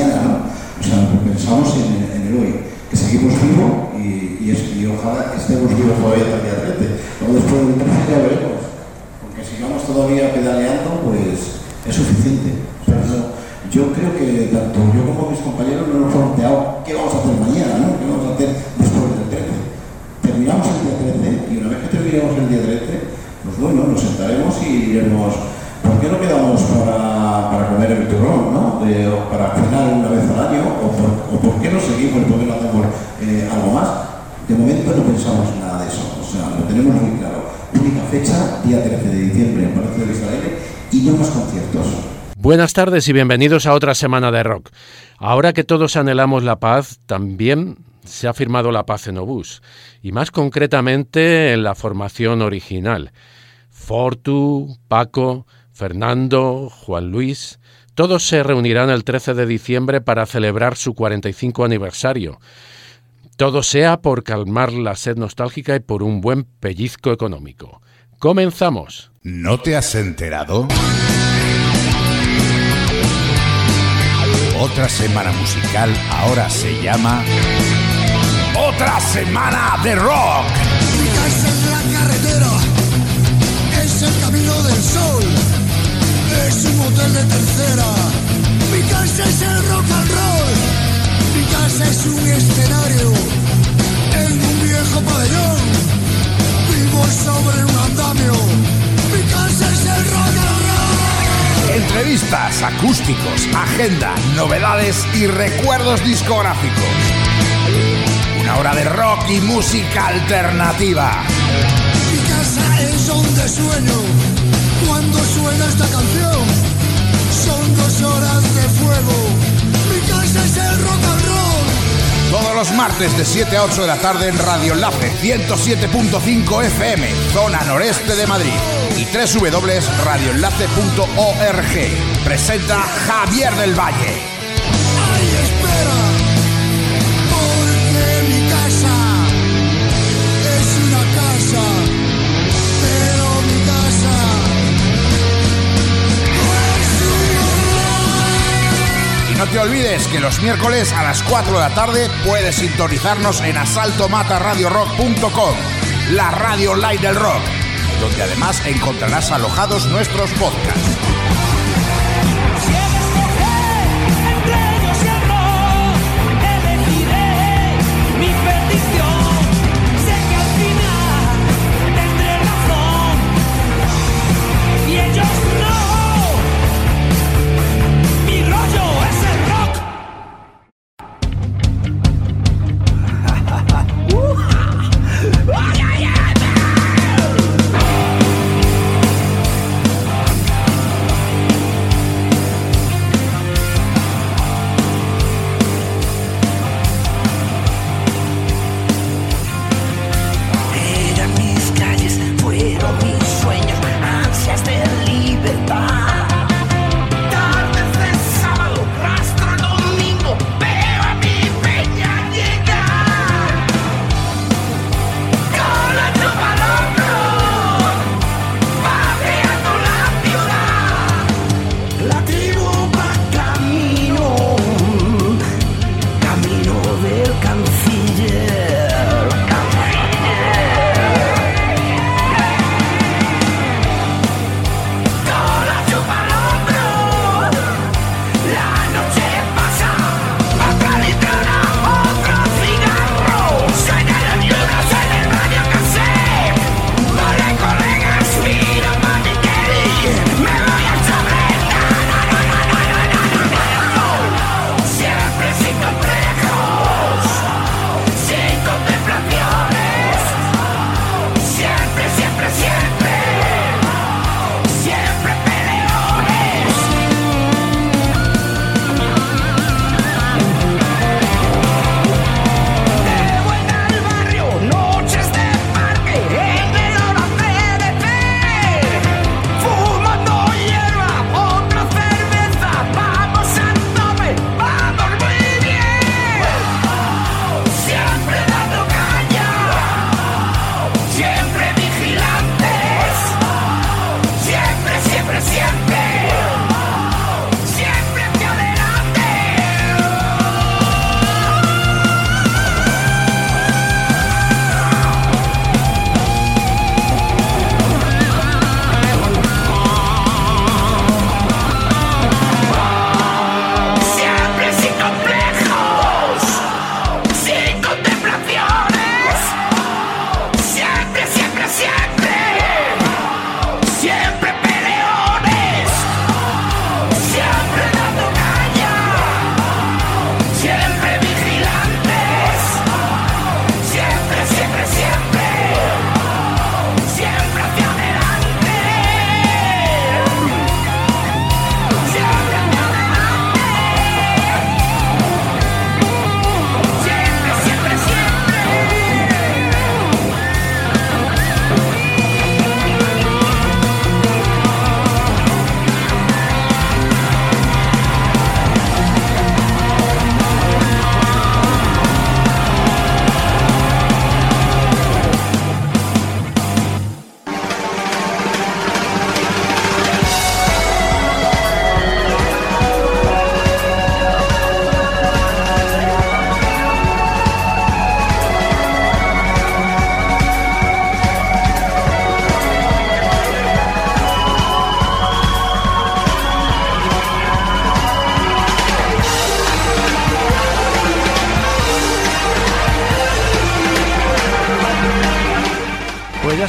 mañana, ¿no? O sea, pensamos en el hoy, que seguimos vivos y ojalá estemos vivos todavía hasta el día 13. Luego después del 13 ya veremos. Porque sigamos todavía pedaleando, pues es suficiente. O sea, yo creo que tanto yo como mis compañeros no nos hemos planteado qué vamos a hacer mañana, ¿no? ¿Qué vamos a hacer después del 13? Terminamos el día 13 y una vez que terminemos el día 13, pues bueno, nos sentaremos y diremos, ¿por qué no quedamos para comer el turrón, ¿no? O para cenar una vez al año, o por qué no seguimos, por qué no hacemos algo más. De momento no pensamos nada de eso, o sea, lo tenemos muy claro. Única fecha, día 13 de diciembre en Palacio de Israel, y no más conciertos. Buenas tardes y bienvenidos a otra semana de rock. Ahora que todos anhelamos la paz, también se ha firmado la paz en Obús, y más concretamente en la formación original. Fortu, Paco, Fernando, Juan Luis, todos se reunirán el 13 de diciembre para celebrar su 45 aniversario. Todo sea por calmar la sed nostálgica y por un buen pellizco económico. ¡Comenzamos! ¿No te has enterado? Otra semana musical ahora se llama Otra Semana de Rock. Mi casa es la carretera, es el camino del sol, es un hotel de tercera. Mi casa es el rock and roll, mi casa es un escenario en un viejo pabellón, vivo sobre un andamio. Mi casa es el rock and roll. Entrevistas, acústicos, agenda, novedades y recuerdos discográficos. Una hora de rock y música alternativa. Mi casa es donde sueño cuando suena esta canción. Son 2 horas de fuego. Mi casa es el rock and roll. Todos los martes de 7 a 8 de la tarde en Radio Enlace 107.5 FM, zona noreste de Madrid, y www.radioenlace.org. Presenta Javier del Valle. Ay, espera, porque mi casa es una casa, pero mi casa es un horror. Y no te olvides que los miércoles a las 4 de la tarde puedes sintonizarnos en asaltomataradiorock.com, la radio online del rock, donde además encontrarás alojados nuestros podcasts.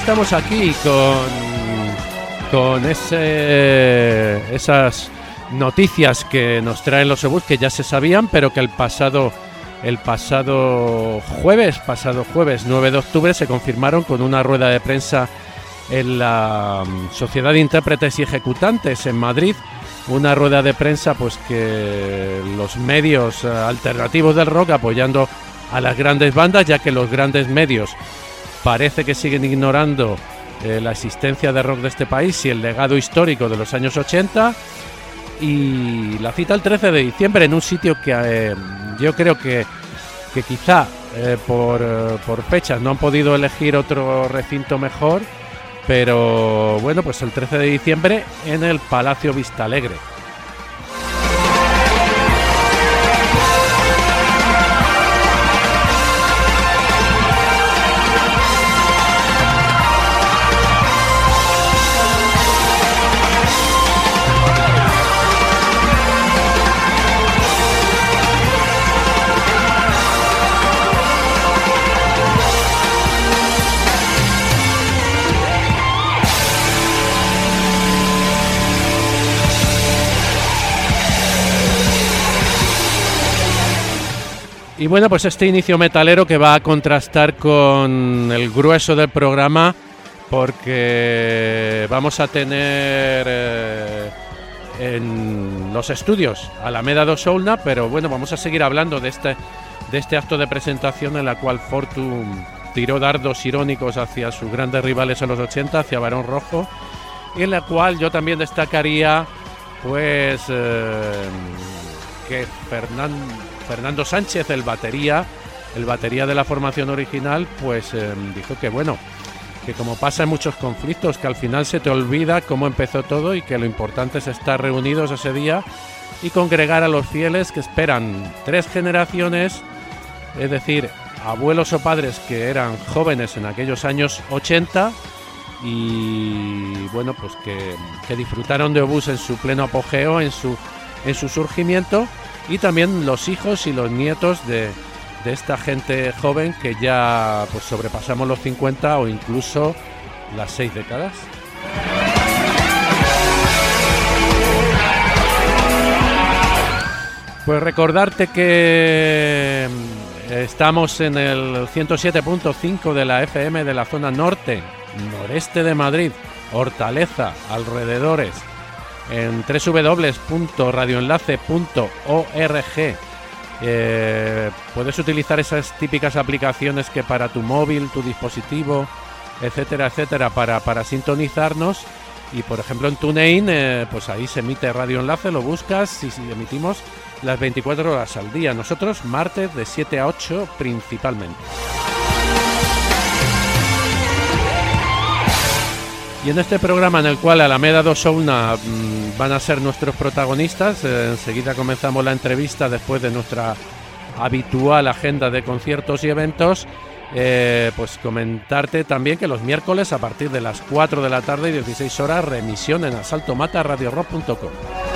estamos aquí con esas noticias que nos traen los obús, que ya se sabían, pero que el pasado jueves 9 de octubre se confirmaron con una rueda de prensa en la Sociedad de Intérpretes y Ejecutantes en Madrid. Una rueda de prensa pues que los medios alternativos del rock apoyando a las grandes bandas, ya que los grandes medios parece que siguen ignorando la existencia de rock de este país y el legado histórico de los años 80. Y la cita el 13 de diciembre en un sitio que yo creo que quizá por fechas no han podido elegir otro recinto mejor, pero bueno, pues el 13 de diciembre en el Palacio Vistalegre. Y bueno, pues este inicio metalero que va a contrastar con el grueso del programa, porque vamos a tener en los estudios Alameda do Soulna, pero bueno, vamos a seguir hablando de este acto de presentación en la cual Fortum tiró dardos irónicos hacia sus grandes rivales en los 80, hacia Barón Rojo, y en la cual yo también destacaría pues que Fernando Sánchez, el batería de la formación original, pues dijo que bueno, que como pasa en muchos conflictos, que al final se te olvida cómo empezó todo y que lo importante es estar reunidos ese día y congregar a los fieles que esperan 3 generaciones, es decir, abuelos o padres que eran jóvenes en aquellos años 80 y bueno, pues que disfrutaron de Obús en su pleno apogeo, en su surgimiento, y también los hijos y los nietos de esta gente joven que ya pues sobrepasamos los 50 o incluso las 6 décadas. Pues recordarte que estamos en el 107.5 de la FM de la zona norte, noreste de Madrid, Hortaleza, alrededores, en www.radioenlace.org. Puedes utilizar esas típicas aplicaciones que para tu móvil, tu dispositivo, etcétera, etcétera, para sintonizarnos. Y por ejemplo en TuneIn, pues ahí se emite Radio Enlace, lo buscas y emitimos las 24 horas al día. Nosotros martes de 7 a 8 principalmente. Y en este programa, en el cual Alameda do Soulna van a ser nuestros protagonistas, enseguida comenzamos la entrevista después de nuestra habitual agenda de conciertos y eventos, pues comentarte también que los miércoles a partir de las 4 de la tarde y 16 horas, remisión en asaltomataradiorock.com.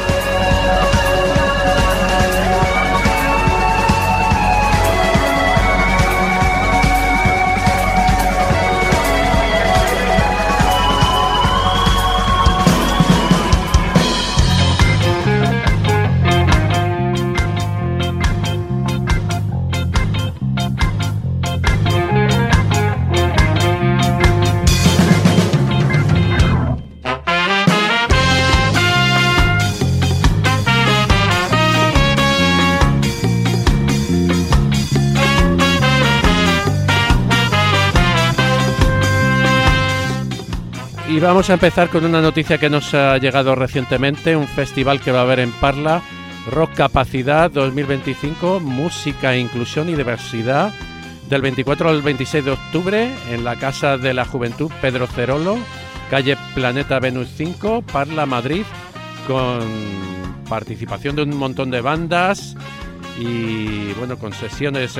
Y vamos a empezar con una noticia que nos ha llegado recientemente, un festival que va a haber en Parla, Rock Capacidad 2025, Música, Inclusión y Diversidad, del 24 al 26 de octubre en la Casa de la Juventud Pedro Cerolo, calle Planeta Venus 5, Parla, Madrid, con participación de un montón de bandas y bueno, con sesiones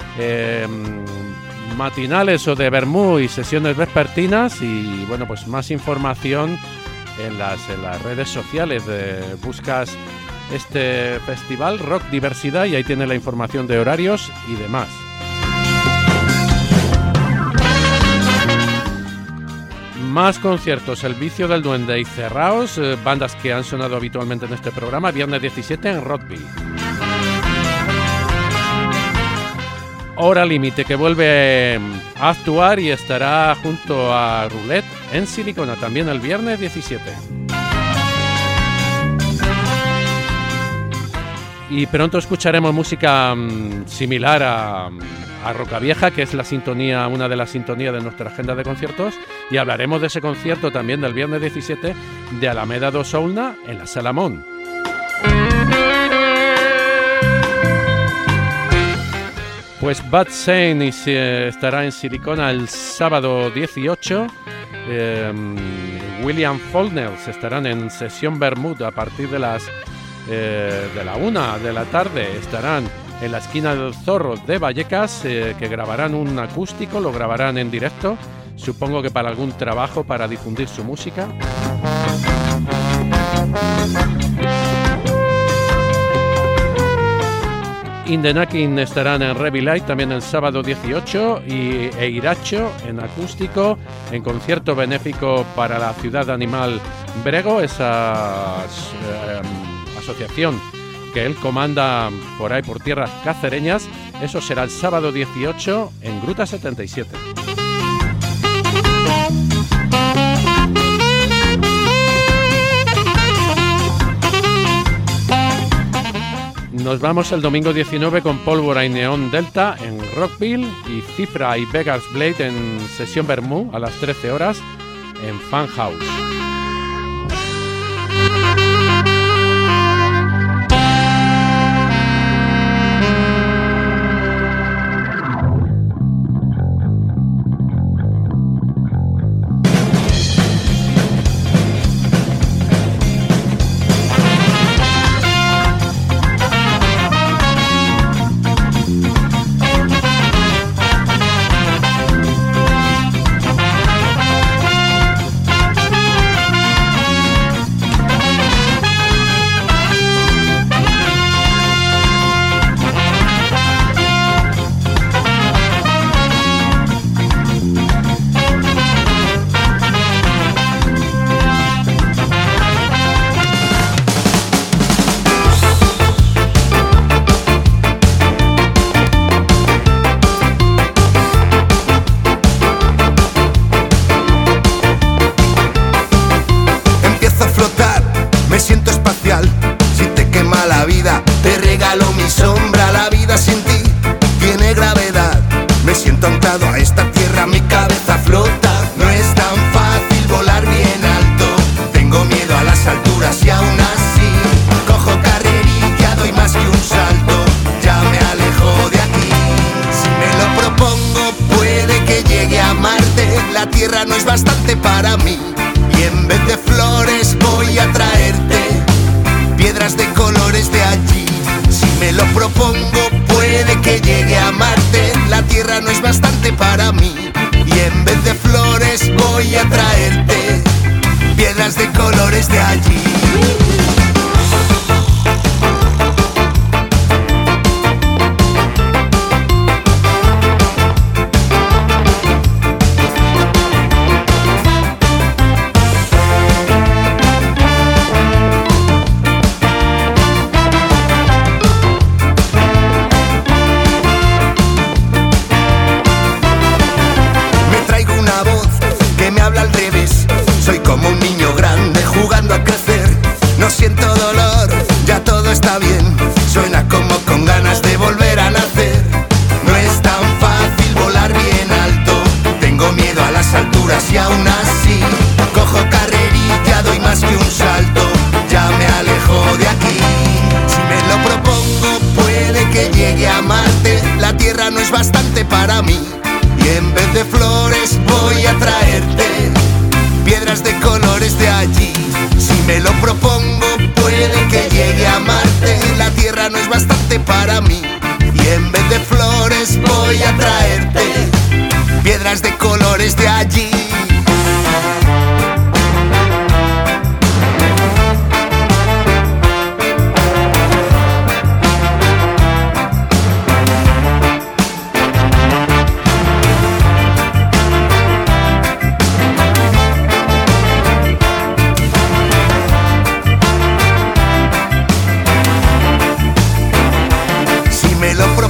matinales o de vermú y sesiones vespertinas. Y bueno, pues más información en las redes sociales. Buscas este festival Rock Diversidad y ahí tienes la información de horarios y demás. Más conciertos, El Vicio del Duende y Cerraos, bandas que han sonado habitualmente en este programa, viernes 17 en Rockville. Hora Límite, que vuelve a actuar y estará junto a Roulette en Silicona, también el viernes 17. Y pronto escucharemos música similar a Rocavieja, que es la sintonía, una de las sintonías de nuestra agenda de conciertos, y hablaremos de ese concierto también del viernes 17 de Alameda do Soulna en la Salamón. Pues Bad Saint estará en Silicona el sábado 18. William Faulkners estarán en Sesión Bermud a partir de la 1 de la tarde. Estarán en la esquina del Zorro de Vallecas, que grabarán un acústico, lo grabarán en directo, supongo que para algún trabajo, para difundir su música. In the Knocking estarán en Revilight también el sábado 18 y Eiracho en acústico en concierto benéfico para la Ciudad Animal Brego, esa asociación que él comanda por ahí por tierras cacereñas. Eso será el sábado 18 en Gruta 77. Nos vamos el domingo 19 con Pólvora y Neón Delta en Rockville y Cifra y Vegas Blade en Sesión Bermú a las 13 horas en Fan House.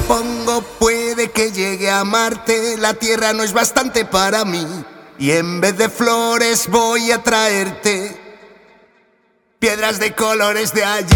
propongo puede que llegue a Marte. La Tierra no es bastante para mí. Y en vez de flores voy a traerte piedras de colores de allí.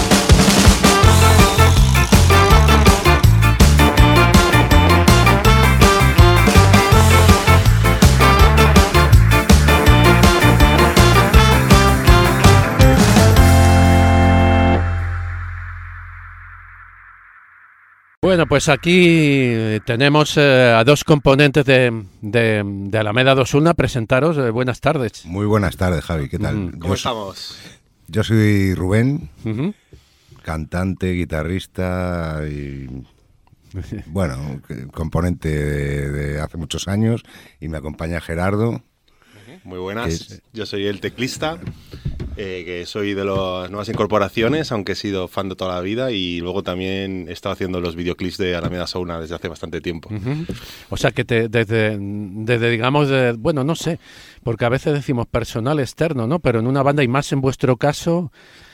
Bueno, pues aquí tenemos a dos componentes de Alameda Osuna. Presentaros, buenas tardes. Muy buenas tardes, Javi, ¿qué tal? ¿Cómo estamos? Yo soy Rubén, Uh-huh. cantante, guitarrista y, bueno, componente de hace muchos años, y me acompaña Gerardo. Muy buenas, yo soy el teclista, que soy de las nuevas incorporaciones, aunque he sido fan de toda la vida, y luego también he estado haciendo los videoclips de Alameda Osuna desde hace bastante tiempo. Uh-huh. O sea que desde digamos, bueno, no sé, porque a veces decimos personal externo, ¿no? Pero en una banda, y más en vuestro caso,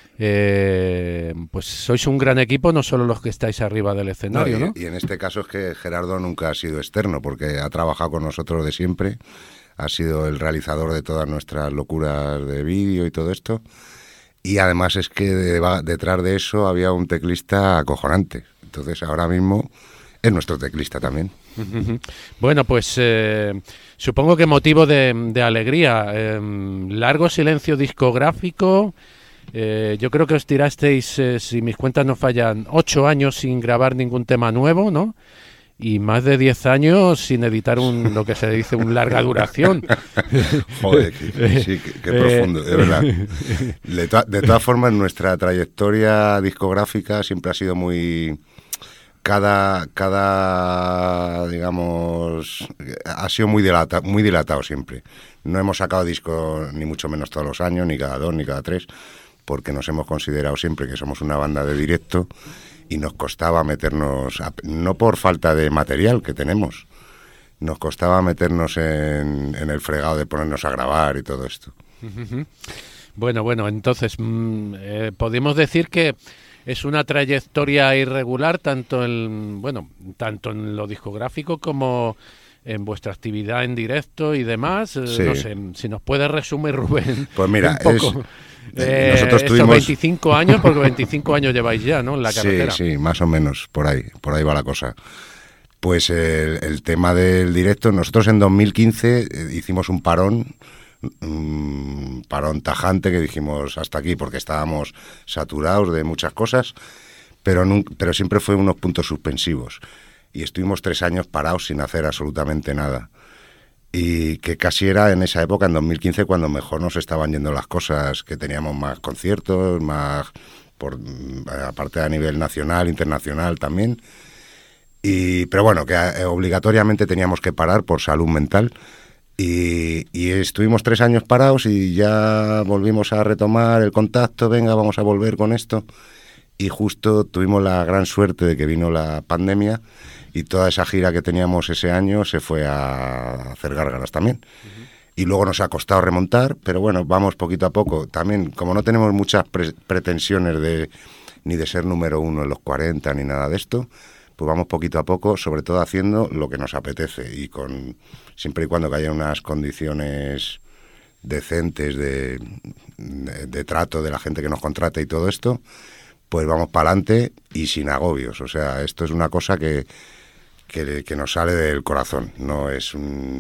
pues sois un gran equipo, no solo los que estáis arriba del escenario, ¿no? Y en este caso es que Gerardo nunca ha sido externo, porque ha trabajado con nosotros de siempre. Ha sido el realizador de todas nuestras locuras de vídeo y todo esto. Y además es que detrás de eso había un teclista acojonante. Entonces ahora mismo es nuestro teclista también. Bueno, pues supongo que motivo de alegría. Largo silencio discográfico. Yo creo que os tirasteis, si mis cuentas no fallan, 8 años sin grabar ningún tema nuevo, ¿no? Y más de 10 años sin editar lo que se dice un larga duración. Joder, qué profundo, de verdad. De todas formas, nuestra trayectoria discográfica siempre ha sido muy... Cada digamos, ha sido muy dilatado siempre. No hemos sacado discos ni mucho menos todos los años, ni cada 2, ni cada 3, porque nos hemos considerado siempre que somos una banda de directo. Y nos costaba meternos, no por falta de material que tenemos, nos costaba meternos en el fregado de ponernos a grabar y todo esto. Uh-huh. Bueno, entonces, podemos decir que es una trayectoria irregular tanto en lo discográfico como en vuestra actividad en directo y demás. Sí. No sé, si nos puede resumir, Rubén. Pues mira, un poco. Nosotros tuvimos 25 años, porque 25 años lleváis ya, ¿no? En la carretera. Sí, más o menos, por ahí va la cosa. Pues el tema del directo, nosotros en 2015 hicimos un parón tajante, que dijimos hasta aquí, porque estábamos saturados de muchas cosas, pero siempre fue unos puntos suspensivos. Y estuvimos 3 años parados sin hacer absolutamente nada. Y que casi era en esa época, en 2015, cuando mejor nos estaban yendo las cosas, que teníamos más conciertos, más aparte a nivel nacional, internacional también. Pero bueno, que obligatoriamente teníamos que parar por salud mental. Y estuvimos 3 años parados y ya volvimos a retomar el contacto, venga, vamos a volver con esto. Y justo tuvimos la gran suerte de que vino la pandemia, y toda esa gira que teníamos ese año se fue a hacer gárgaras también. Uh-huh. Y luego nos ha costado remontar, pero bueno, vamos poquito a poco. También, como no tenemos muchas pretensiones ni de ser número 1 en los 40 ni nada de esto, pues vamos poquito a poco, sobre todo haciendo lo que nos apetece, y siempre y cuando que haya unas condiciones decentes de trato de la gente que nos contrata y todo esto, pues vamos para adelante y sin agobios. O sea, esto es una cosa que nos sale del corazón. No es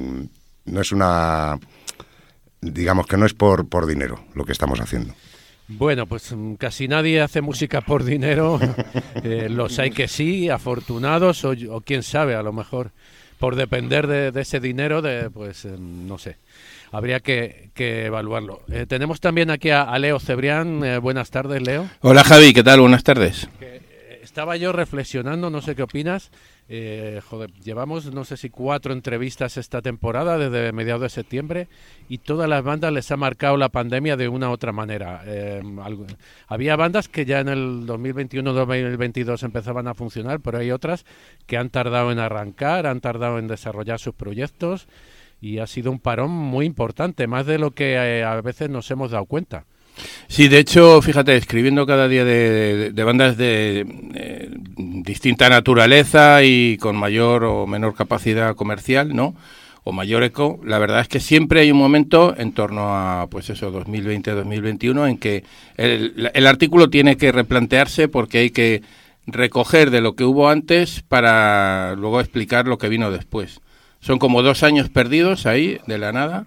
una... Digamos que no es por dinero lo que estamos haciendo. Bueno, pues casi nadie hace música por dinero. Los hay que sí, afortunados, o quién sabe, a lo mejor por depender de ese dinero, pues no sé. Habría que evaluarlo. Tenemos también aquí a Leo Cebrián. Buenas tardes, Leo. Hola, Javi, ¿qué tal? Buenas tardes. Estaba yo reflexionando, no sé qué opinas. Llevamos, no sé si 4 entrevistas esta temporada, desde mediados de septiembre, y todas las bandas les ha marcado la pandemia de una u otra manera. Había bandas que ya en el 2021-2022 empezaban a funcionar, pero hay otras que han tardado en arrancar, han tardado en desarrollar sus proyectos, y ha sido un parón muy importante, más de lo que a veces nos hemos dado cuenta. Sí, de hecho, fíjate, escribiendo cada día de bandas de distinta naturaleza y con mayor o menor capacidad comercial, ¿no?, o mayor eco, la verdad es que siempre hay un momento en torno a, pues eso, 2020-2021, en que el artículo tiene que replantearse porque hay que recoger de lo que hubo antes para luego explicar lo que vino después. Son como 2 años perdidos ahí, de la nada,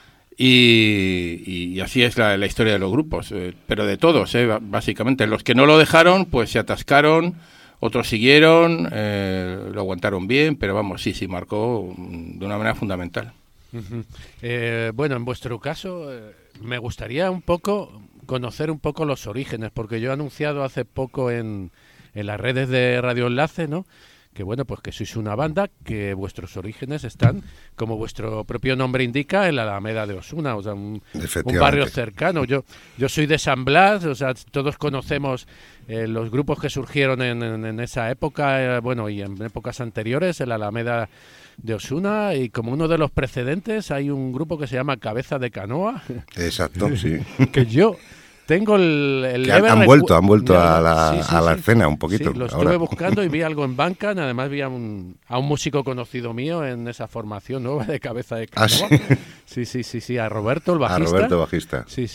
y así es la historia de los grupos, pero de todos, básicamente. Los que no lo dejaron, pues se atascaron. Otros siguieron, lo aguantaron bien, pero vamos, sí, marcó de una manera fundamental. Uh-huh. Bueno, en vuestro caso, me gustaría conocer un poco los orígenes, porque yo he anunciado hace poco en las redes de Radio Enlace, ¿no?, que bueno, pues que sois una banda, que vuestros orígenes están, como vuestro propio nombre indica, en la Alameda de Osuna, o sea, un barrio cercano. Yo soy de San Blas, o sea, todos conocemos los grupos que surgieron en esa época, bueno, y en épocas anteriores, en la Alameda de Osuna, y como uno de los precedentes hay un grupo que se llama Cabeza de Canoa. Exacto, sí. Que yo tengo el han vuelto a la escena un poquito. Sí, lo estuve buscando y vi algo en Bandcamp. Además vi a un músico conocido mío en esa formación nueva de Cabeza de Canoa. Sí, a Roberto, el bajista. A Roberto, bajista. Sí,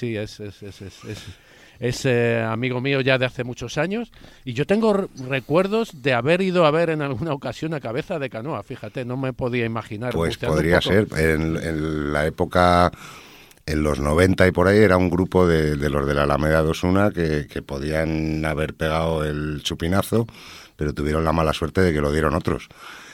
es amigo mío ya de hace muchos años. Y yo tengo recuerdos de haber ido a ver en alguna ocasión a Cabeza de Canoa. Fíjate, no me podía imaginar. Pues podría ser. En la época... En los 90 y por ahí era un grupo de los de la Alameda de Osuna que podían haber pegado el chupinazo, pero tuvieron la mala suerte de que lo dieron otros.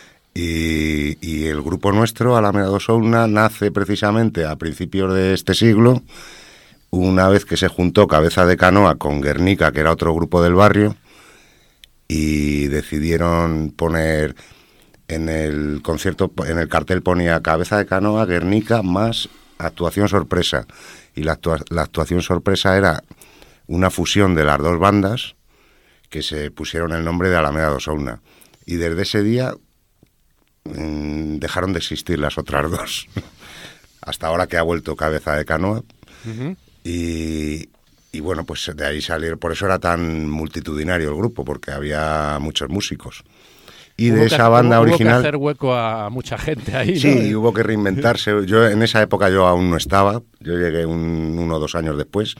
Y el grupo nuestro, Alameda de Osuna, nace precisamente a principios de este siglo, una vez que se juntó Cabeza de Canoa con Guernica, que era otro grupo del barrio, y decidieron poner en el concierto, en el cartel ponía Cabeza de Canoa, Guernica, más actuación sorpresa, y la actuación sorpresa era una fusión de las dos bandas que se pusieron el nombre de Alameda de Osuna, y desde ese día dejaron de existir las otras dos hasta ahora que ha vuelto Cabeza de Canoa. Uh-huh. y bueno, pues de ahí salieron, por eso era tan multitudinario el grupo, porque había muchos músicos. Y de esa banda original... Hubo que hacer hueco a mucha gente ahí, ¿no? Sí, hubo que reinventarse. Yo en esa época yo aún no estaba. Yo llegué 1 o 2 años después.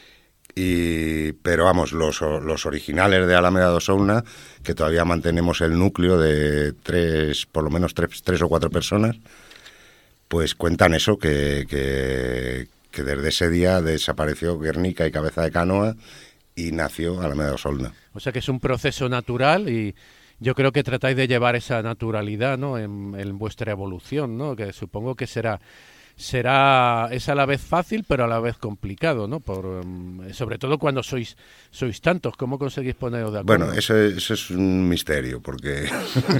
Pero vamos, los originales de Alameda de Osuna, que todavía mantenemos el núcleo de por lo menos 3 o 4 personas, pues cuentan eso, que desde ese día desapareció Guernica y Cabeza de Canoa y nació Alameda de Osuna. O sea que es un proceso natural y... Yo creo que tratáis de llevar esa naturalidad, ¿no?, en vuestra evolución, ¿no?, que supongo que será es a la vez fácil pero a la vez complicado, ¿no?, sobre todo cuando sois tantos. ¿Cómo conseguís poneros de acuerdo? Bueno, eso es un misterio, porque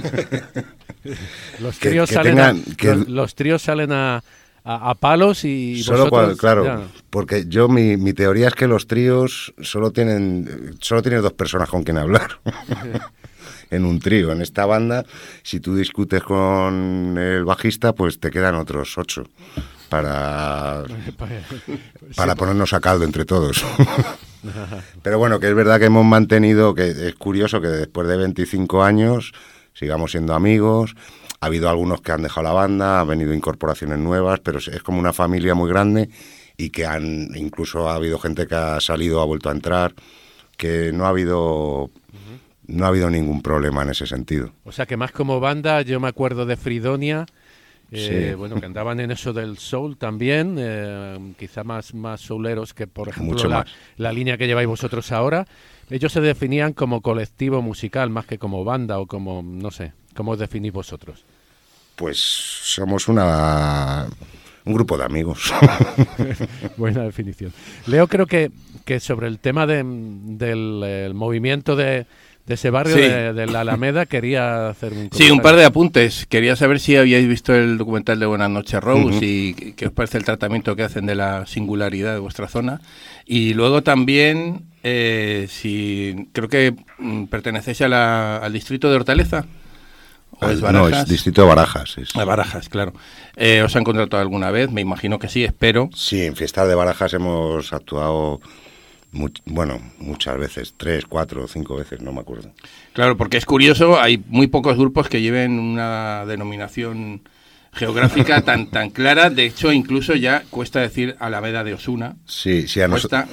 los tríos salen a palos y solo vosotros... Claro, ya. Porque mi teoría es que los tríos solo tienes 2 personas con quien hablar. En un trío. En esta banda, si tú discutes con el bajista, pues te quedan otros 8 para ponernos a caldo entre todos. Pero bueno, que es verdad que hemos mantenido, que es curioso que después de 25 años sigamos siendo amigos. Ha habido algunos que han dejado la banda, han venido incorporaciones nuevas, pero es como una familia muy grande, y que incluso ha habido gente que ha salido, ha vuelto a entrar, que no ha habido ningún problema en ese sentido. O sea que más como banda, yo me acuerdo de Fridonia, sí. Bueno, que andaban en eso del soul también, quizá más souleros que, por ejemplo, mucho más. La línea que lleváis vosotros ahora. Ellos se definían como colectivo musical más que como banda, o como, no sé, ¿cómo os definís vosotros? Pues somos un grupo de amigos. Buena definición. Leo, creo que sobre el tema del movimiento de ese barrio, sí, de la Alameda, quería hacer un comentario. Sí, un par de apuntes. Quería saber si habíais visto el documental de Buenas noches, Rose, uh-huh, y qué os parece el tratamiento que hacen de la singularidad de vuestra zona. Y luego también, si creo que pertenecéis al distrito de Hortaleza, ¿O es Barajas? No, es distrito de Barajas. Barajas, claro. ¿Os han contratado alguna vez? Me imagino que sí, espero. Sí, en Fiestas de Barajas hemos actuado muchas veces, 3, 4, 5 veces, no me acuerdo. Claro, porque es curioso, hay muy pocos grupos que lleven una denominación geográfica tan clara. De hecho, incluso ya cuesta decir Alameda de Osuna. Sí, a nosotros.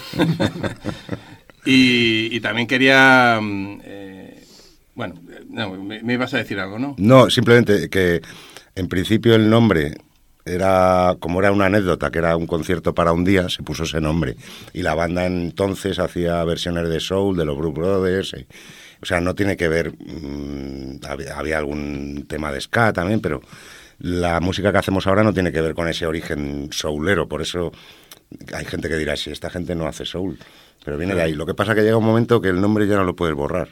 Y también quería... me ibas a decir algo, ¿no? No, simplemente que en principio el nombre... era una anécdota, que era un concierto para un día, se puso ese nombre. Y la banda entonces hacía versiones de soul, de los Blues Brothers. O sea, no tiene que ver... había algún tema de ska también, pero la música que hacemos ahora no tiene que ver con ese origen soulero. Por eso hay gente que dirá, si esta gente no hace soul. Pero viene de ahí. Lo que pasa es que llega un momento que el nombre ya no lo puedes borrar.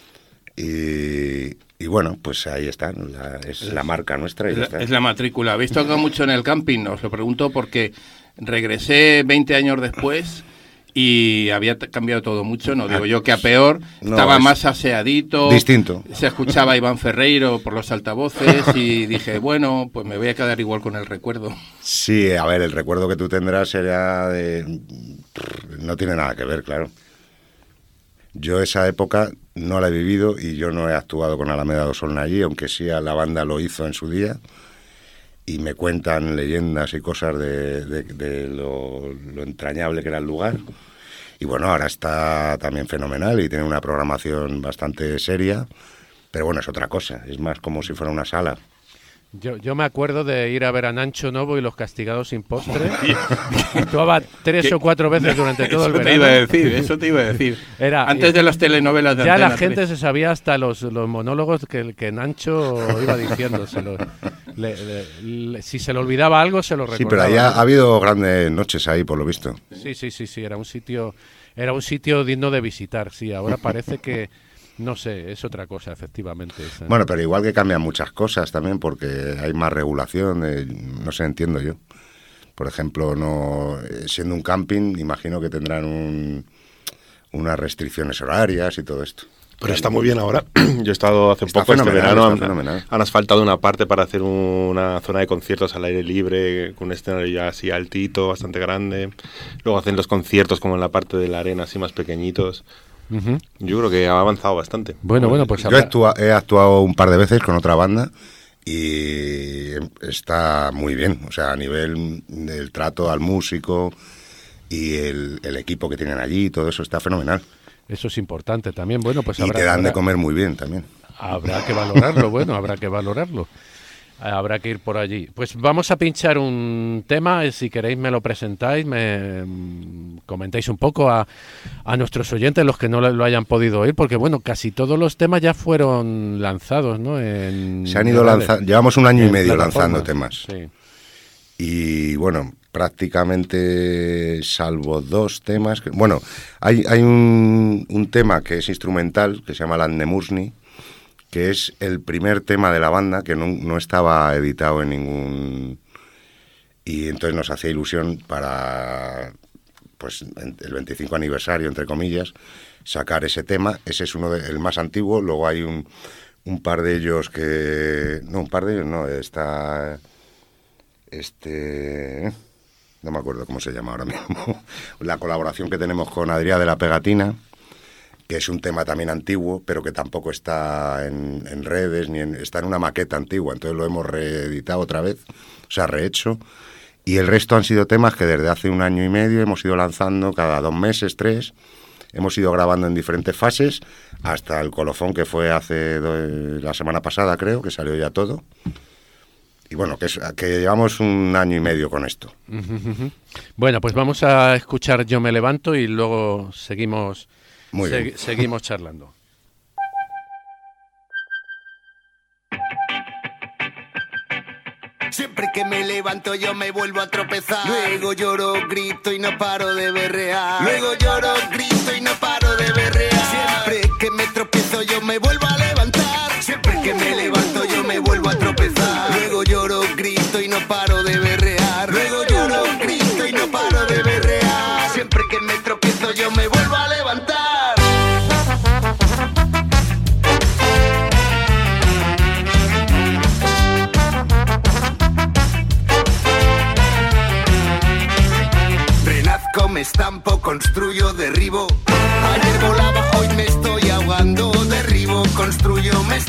Y bueno, pues ahí está, es la marca nuestra. Y es la matrícula. ¿Habéis tocado mucho en el camping? Os lo pregunto porque regresé 20 años después y había cambiado todo mucho. No digo yo que a peor, estaba más aseadito. Distinto. Se escuchaba a Iván Ferreiro por los altavoces y dije, bueno, pues me voy a quedar igual con el recuerdo. Sí, a ver, el recuerdo que tú tendrás será no tiene nada que ver, claro. Yo esa época no la he vivido y yo no he actuado con Alameda de Osuna allí, aunque sí la banda lo hizo en su día, y me cuentan leyendas y cosas de lo entrañable que era el lugar. Y bueno, ahora está también fenomenal y tiene una programación bastante seria, pero bueno, es otra cosa, es más como si fuera una sala. Yo me acuerdo de ir a ver a Nancho Novo y los Castigados sin Postre. Actuaba 3 o 4 veces durante todo el verano. Eso te iba a decir. Antes de las telenovelas de ya Antena la gente 3. se sabía hasta los monólogos que Nancho iba diciendo. Si se le olvidaba algo, se lo recordaba. Sí, pero ahí ha habido grandes noches ahí, por lo visto. Sí. Era un sitio digno de visitar. Sí, ahora parece que... No sé, es otra cosa, efectivamente. Bueno, pero igual que cambian muchas cosas también, porque hay más regulación, no sé, entiendo yo. Por ejemplo, siendo un camping, imagino que tendrán unas restricciones horarias y todo esto. Pero está muy bien ahora. Yo he estado hace poco este verano. Han asfaltado una parte para hacer una zona de conciertos al aire libre, con un escenario ya así altito, bastante grande. Luego hacen los conciertos como en la parte de la arena, así más pequeñitos. Uh-huh. Yo creo que ha avanzado bastante. Bueno, pues yo he actuado un par de veces con otra banda y está muy bien. O sea, a nivel del trato al músico y el equipo que tienen allí, todo eso está fenomenal. Eso es importante también. Bueno, pues y te dan de comer muy bien también. Habrá que valorarlo, habrá que valorarlo. Habrá que ir por allí. Pues vamos a pinchar un tema, si queréis me lo presentáis, me comentáis un poco a nuestros oyentes, los que no lo hayan podido oír, porque bueno, casi todos los temas ya fueron lanzados, ¿no? Se han ido lanzando, llevamos un año y medio lanzando temas. Sí. Y bueno, prácticamente salvo 2 temas. Bueno, hay un tema que es instrumental, que se llama Landnemusni, que es el primer tema de la banda, que no estaba editado en ningún... Y entonces nos hacía ilusión para, pues, el 25 aniversario, entre comillas, sacar ese tema. Ese es el más antiguo. Luego hay un par de ellos que... No, un par de ellos no, está... No me acuerdo cómo se llama ahora mismo. La colaboración que tenemos con Adrià de la Pegatina, que es un tema también antiguo, pero que tampoco está en redes, está en una maqueta antigua, entonces lo hemos reeditado otra vez, o sea, rehecho, y el resto han sido temas que desde hace un año y medio hemos ido lanzando cada 2 meses, 3, hemos ido grabando en diferentes fases, hasta el colofón que fue la semana pasada, creo, que salió ya todo, y bueno, que llevamos un año y medio con esto. Bueno, pues vamos a escuchar Yo me levanto y luego seguimos... Seguimos charlando. Siempre que me levanto yo me vuelvo a tropezar. Luego lloro, grito y no paro de berrear. Luego lloro, grito y no paro de berrear. Siempre que me tropiezo yo me vuelvo a levantar. Siempre que me levanto yo me vuelvo a tropezar. Luego lloro, grito y no paro de berrear. Luego lloro, grito y no paro de berrear. Siempre que me tropiezo yo me vuelvo a levantar.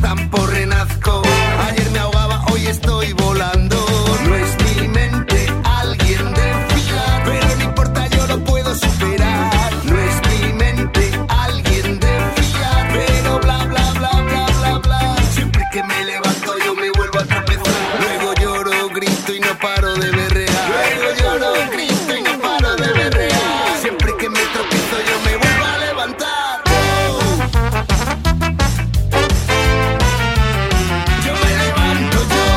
estampo, renazco. Ayer me ahogaba, hoy estoy volando. No es mi mente alguien de fiar, pero no importa, yo lo puedo superar. No es mi mente alguien de fiar, pero bla bla bla bla bla bla. Siempre que me levanto yo me vuelvo a tropezar. Luego lloro, grito y no paro de berrear. Luego lloro, grito y no paro de berrear. Siempre que me tropiezo yo me vuelvo a levantar. Yo me levanto,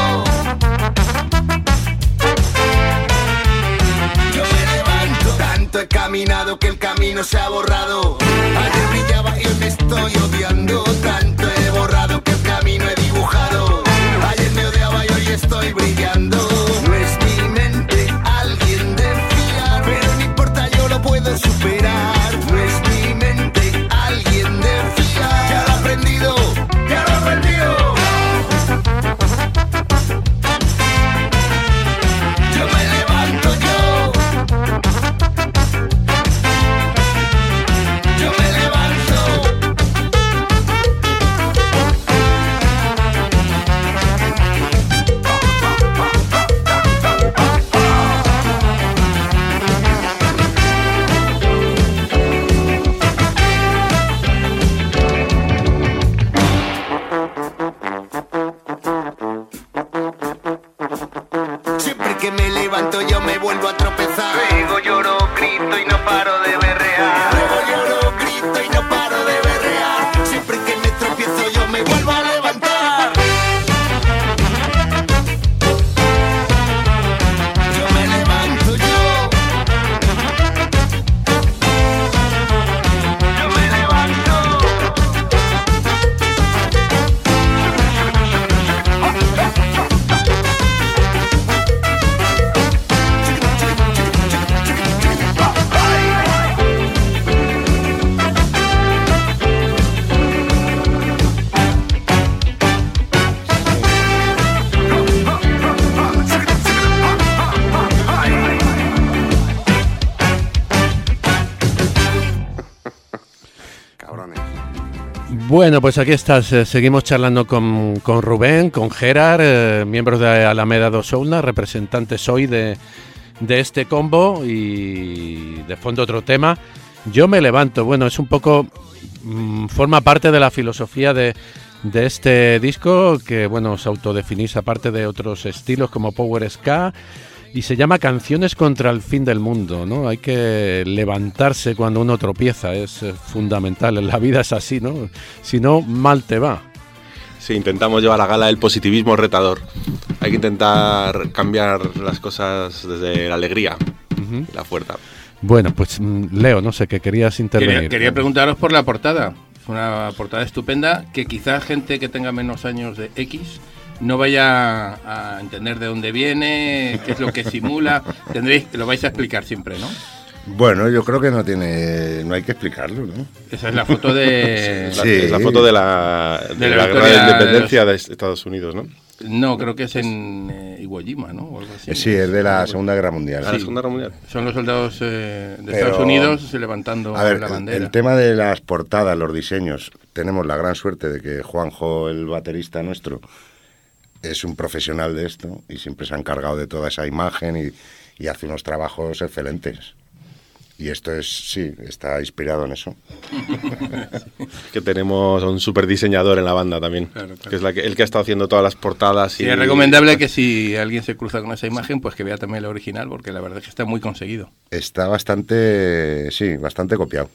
yo me levanto. Tanto he caminado que el camino se ha borrado. Ayer brillaba y hoy me estoy odiando. Tanto he borrado que el camino he dibujado. Ayer me odiaba y hoy estoy brillando. No es mi mente alguien de fiar, pero no importa, yo lo puedo superar. No es mi mente alguien de fiar. Ya lo he aprendido, ya lo he aprendido. Yo me levanto, yo me levanto. Siempre que me levanto yo me vuelvo a tropezar. Luego lloro, grito y no paro de berrear. Luego lloro, grito y no paro de berrear. Siempre que me tropiezo yo me vuelvo a levantar. Yo me levanto, yo me levanto. Cabrones. Bueno, pues aquí estás. Seguimos charlando con Rubén, con Gerard, miembros de Alameda dos Sounas, representantes hoy de este combo, y de fondo otro tema. Yo me levanto. Bueno, es un poco... forma parte de la filosofía de este disco, que bueno, os autodefinís aparte de otros estilos como Power Ska, y se llama Canciones contra el fin del mundo, ¿no? Hay que levantarse cuando uno tropieza, es fundamental, en la vida es así, ¿no? Si no, mal te va. Sí, intentamos llevar a gala el positivismo retador. Hay que intentar cambiar las cosas desde la alegría, la fuerza. Bueno, pues Leo, no sé, que querías intervenir. Quería preguntaros por la portada. Es una portada estupenda que quizás gente que tenga menos años de X no vaya a entender de dónde viene, qué es lo que simula. Lo vais a explicar siempre, ¿no? Bueno, yo creo que no hay que explicarlo, ¿no? Esa es la foto de... Es la foto de la guerra de independencia de Estados Unidos, ¿no? No, creo que es en Iwo Jima, ¿no? O algo así. Sí, es de la Segunda Guerra Mundial. Sí. La Segunda Guerra Mundial. Son los soldados de Estados Unidos levantando la bandera. El tema de las portadas, los diseños, tenemos la gran suerte de que Juanjo, el baterista nuestro, es un profesional de esto y siempre se ha encargado de toda esa imagen y hace unos trabajos excelentes. Y esto está inspirado en eso. Que tenemos a un super diseñador en la banda también, claro. Que es el que ha estado haciendo todas las portadas. Sí, es recomendable que si alguien se cruza con esa imagen, pues que vea también la original, porque la verdad es que está muy conseguido. Está bastante copiado.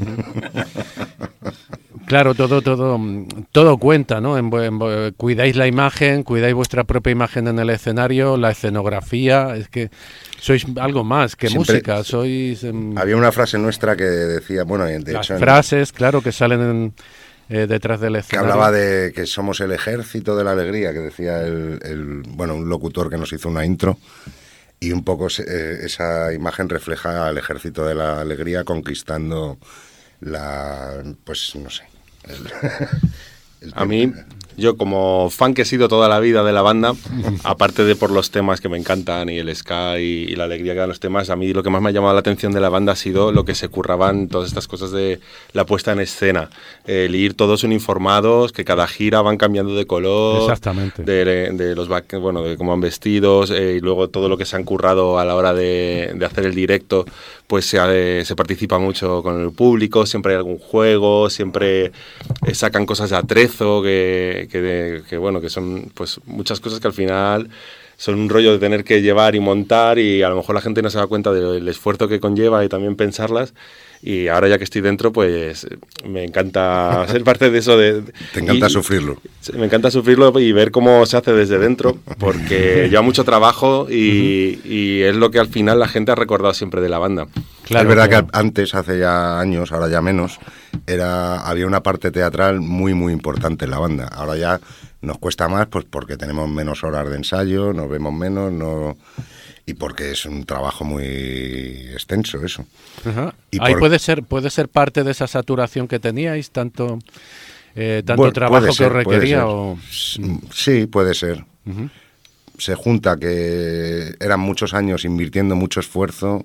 Claro, todo cuenta, ¿no? Cuidáis la imagen, cuidáis vuestra propia imagen en el escenario, la escenografía, es que sois algo más que siempre, música, sois... Había una frase nuestra que decía, bueno, de las hecho... frases, claro, que salen detrás del escenario. Que hablaba de que somos el ejército de la alegría, que decía un locutor que nos hizo una intro, y un poco esa imagen refleja al ejército de la alegría conquistando pues no sé... A mí Yo, como fan que he sido toda la vida de la banda, aparte de por los temas que me encantan y el ska y la alegría que dan los temas, a mí lo que más me ha llamado la atención de la banda ha sido lo que se curraban todas estas cosas de la puesta en escena. El ir todos uniformados, que cada gira van cambiando de color. Exactamente. De los bueno, de cómo van vestidos, y luego todo lo que se han currado a la hora de hacer el directo, pues se participa mucho con el público, siempre hay algún juego, siempre sacan cosas de atrezo que bueno, que son pues muchas cosas que al final son un rollo de tener que llevar y montar, y a lo mejor la gente no se da cuenta del esfuerzo que conlleva y también pensarlas. Y ahora ya que estoy dentro, pues me encanta ser parte de eso. Te encanta sufrirlo. Me encanta sufrirlo y ver cómo se hace desde dentro, porque lleva mucho trabajo y es lo que al final la gente ha recordado siempre de la banda. Claro, es verdad que antes, hace ya años, ahora ya menos, había una parte teatral muy, muy importante en la banda. Ahora ya nos cuesta más, pues porque tenemos menos horas de ensayo, nos vemos menos, y porque es un trabajo muy extenso eso. Ajá. Y ahí puede ser parte de esa saturación que teníais, tanto bueno, trabajo que os requería. Sí, puede ser. Uh-huh. Se junta que eran muchos años invirtiendo mucho esfuerzo,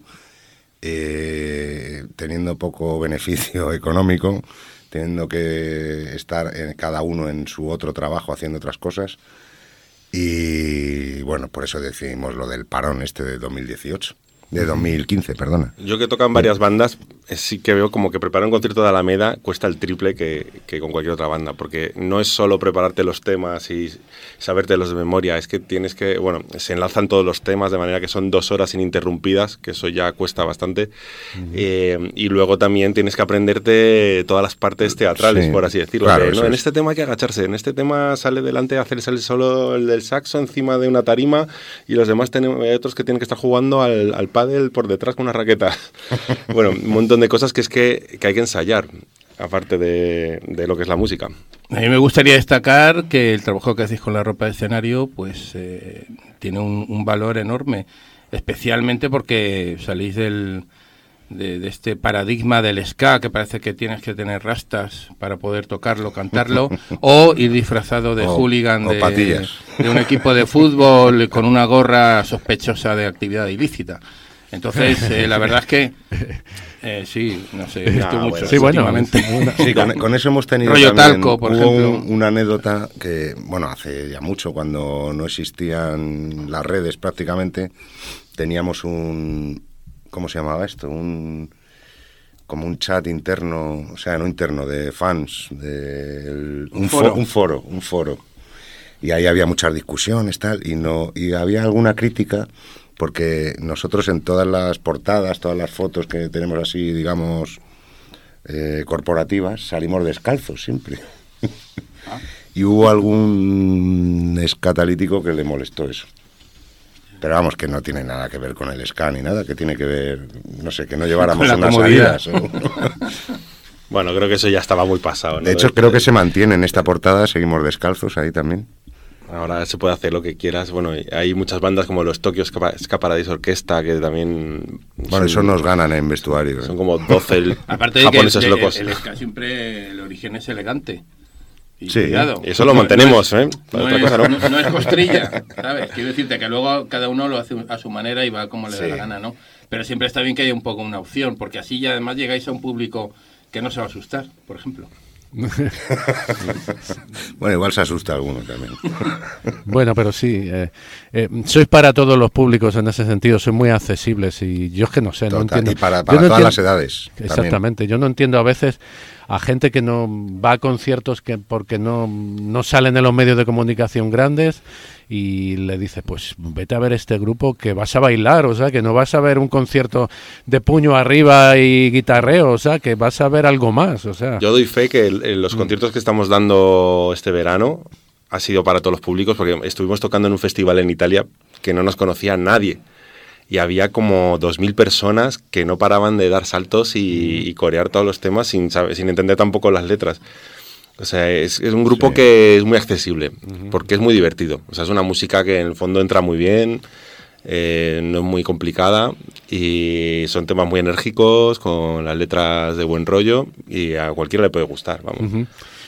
teniendo poco beneficio económico, teniendo que estar cada uno en su otro trabajo haciendo otras cosas. Y bueno, por eso decidimos lo del parón de 2018. De 2015, perdona. Yo que tocan varias bandas, sí que veo como que preparar un concierto de Alameda cuesta el triple que con cualquier otra banda, porque no es solo prepararte los temas y sabértelos de memoria, es que tienes que, bueno, se enlazan todos los temas de manera que son 2 horas ininterrumpidas, que eso ya cuesta bastante, y luego también tienes que aprenderte todas las partes teatrales, por así decirlo. Claro, en este tema hay que agacharse, en este tema sale delante, sale solo el del saxo encima de una tarima, y los demás hay otros que tienen que estar jugando al pádel por detrás con una raqueta. Bueno, un montón de cosas que hay que ensayar, aparte de lo que es la música. A mí me gustaría destacar que el trabajo que hacéis con la ropa de escenario pues tiene un valor enorme, especialmente porque salís de este paradigma del ska, que parece que tienes que tener rastas para poder tocarlo, cantarlo, o ir disfrazado de hooligan de un equipo de fútbol con una gorra sospechosa de actividad ilícita. Entonces, la verdad es que sí, no sé, he visto mucho. Sí, bueno, sí, con eso hemos tenido rollo también, talco, por ejemplo. Una anécdota que, bueno, hace ya mucho, cuando no existían las redes prácticamente, teníamos ¿cómo se llamaba esto? Como un chat interno, o sea, no interno, de fans, un foro. Y ahí había muchas discusiones, tal, y había alguna crítica, porque nosotros en todas las portadas, todas las fotos que tenemos así, digamos, corporativas, salimos descalzos siempre. Y hubo algún escatalítico que le molestó eso. Pero vamos, que no tiene nada que ver con el ska ni nada, que tiene que ver, no sé, que no lleváramos unas Adidas. Bueno, creo que eso ya estaba muy pasado, ¿no? De hecho, creo que se mantiene en esta portada, seguimos descalzos ahí también. Ahora se puede hacer lo que quieras. Bueno, hay muchas bandas como los Tokyo Ska Paradise Orquesta que también... Bueno, eso nos ganan en vestuario. Son como 12 aparte de japoneses que locos. El ska siempre, el origen es elegante. Y sí, cuidado. Y eso lo mantenemos, ¿eh? No es costrilla, ¿sabes? Quiero decirte que luego cada uno lo hace a su manera y va como le da la gana, ¿no? Pero siempre está bien que haya un poco una opción, porque así ya además llegáis a un público que no se va a asustar, por ejemplo. Bueno, igual se asusta alguno también. Bueno, pero sí, sois para todos los públicos en ese sentido, sois muy accesibles y yo es que no sé, no entiendo. Y para todas las edades. Exactamente, también. Yo no entiendo a veces a gente que no va a conciertos porque no salen en los medios de comunicación grandes y le dice, pues vete a ver este grupo que vas a bailar, o sea, que no vas a ver un concierto de puño arriba y guitarreo, o sea, que vas a ver algo más, o sea. Yo doy fe que los conciertos que estamos dando este verano ha sido para todos los públicos, porque estuvimos tocando en un festival en Italia que no nos conocía nadie. Y había como 2.000 personas que no paraban de dar saltos y corear todos los temas sin entender tampoco las letras. O sea, es un grupo que es muy accesible, porque es muy divertido. O sea, es una música que en el fondo entra muy bien, no es muy complicada y son temas muy enérgicos, con las letras de buen rollo y a cualquiera le puede gustar, vamos.